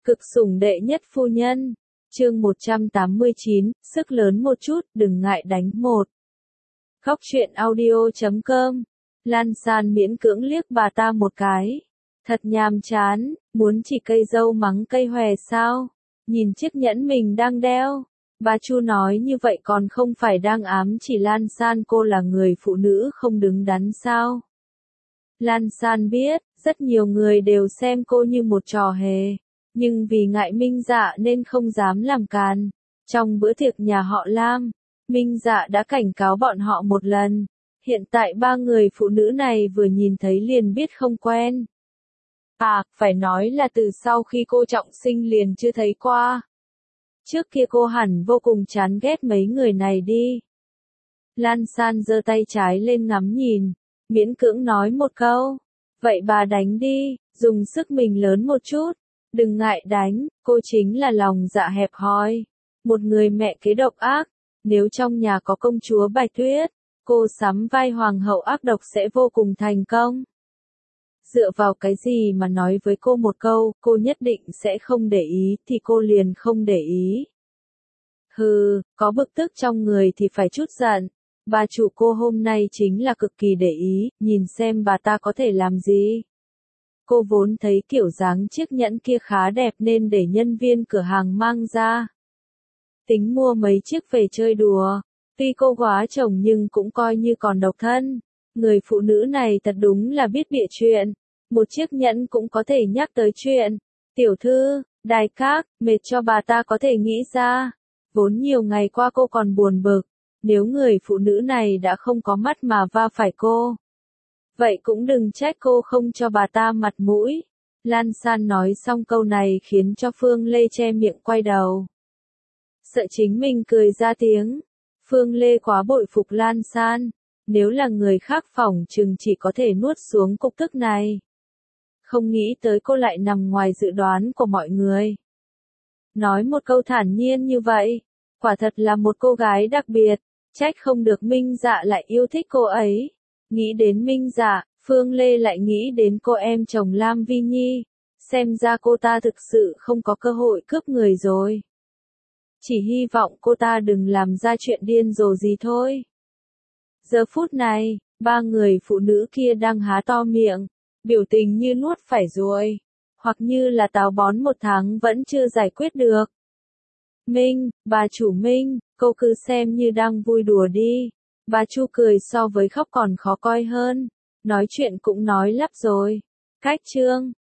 Cực sủng đệ nhất phu nhân. Chương 189, sức lớn một chút, đừng ngại đánh một. Khóc chuyện audio.com. Lan San miễn cưỡng liếc bà ta một cái. Thật nhàm chán, muốn chỉ cây dâu mắng cây hòe sao? Nhìn chiếc nhẫn mình đang đeo. Bà Chu nói như vậy còn không phải đang ám chỉ Lan San cô là người phụ nữ không đứng đắn sao? Lan San biết, rất nhiều người đều xem cô như một trò hề. Nhưng vì ngại Minh Dạ nên không dám làm càn. Trong bữa tiệc nhà họ Lam, Minh Dạ đã cảnh cáo bọn họ một lần. Hiện tại ba người phụ nữ này vừa nhìn thấy liền biết không quen. Phải nói là từ sau khi cô trọng sinh liền chưa thấy qua. Trước kia cô hẳn vô cùng chán ghét mấy người này đi. Lan San giơ tay trái lên ngắm nhìn, miễn cưỡng nói một câu. Vậy bà đánh đi, dùng sức mình lớn một chút. Đừng ngại đánh, cô chính là lòng dạ hẹp hòi. Một người mẹ kế độc ác. Nếu trong nhà có công chúa Bạch Tuyết, cô sắm vai hoàng hậu ác độc sẽ vô cùng thành công. Dựa vào cái gì mà nói với cô một câu, cô nhất định sẽ không để ý thì cô liền không để ý. Hừ, có bực tức trong người thì phải chút giận. Bà chủ cô hôm nay chính là cực kỳ để ý, nhìn xem bà ta có thể làm gì. Cô vốn thấy kiểu dáng chiếc nhẫn kia khá đẹp nên để nhân viên cửa hàng mang ra. Tính mua mấy chiếc về chơi đùa. Tuy cô quá chồng nhưng cũng coi như còn độc thân. Người phụ nữ này thật đúng là biết bịa chuyện. Một chiếc nhẫn cũng có thể nhắc tới chuyện. Tiểu thư, đài các, mệt cho bà ta có thể nghĩ ra. Vốn nhiều ngày qua cô còn buồn bực. Nếu người phụ nữ này đã không có mắt mà va phải cô. Vậy cũng đừng trách cô không cho bà ta mặt mũi. Lan San nói xong câu này khiến cho Phương Lê che miệng quay đầu. Sợ chính mình cười ra tiếng. Phương Lê quá bội phục Lan San. Nếu là người khác phỏng chừng chỉ có thể nuốt xuống cục tức này. Không nghĩ tới cô lại nằm ngoài dự đoán của mọi người. Nói một câu thản nhiên như vậy. Quả thật là một cô gái đặc biệt. Trách không được Minh Dạ lại yêu thích cô ấy. Nghĩ đến Minh Dạ, Phương Lê lại nghĩ đến cô em chồng Lam Vi Nhi. Xem ra cô ta thực sự không có cơ hội cướp người rồi. Chỉ hy vọng cô ta đừng làm ra chuyện điên rồ gì thôi. Giờ phút này, ba người phụ nữ kia đang há to miệng, biểu tình như nuốt phải ruồi, hoặc như là táo bón một tháng vẫn chưa giải quyết được. Minh, bà chủ Minh, cô cứ xem như đang vui đùa đi. Bà Chu cười so với khóc còn khó coi hơn. Nói chuyện cũng nói lắp rồi. Cách chương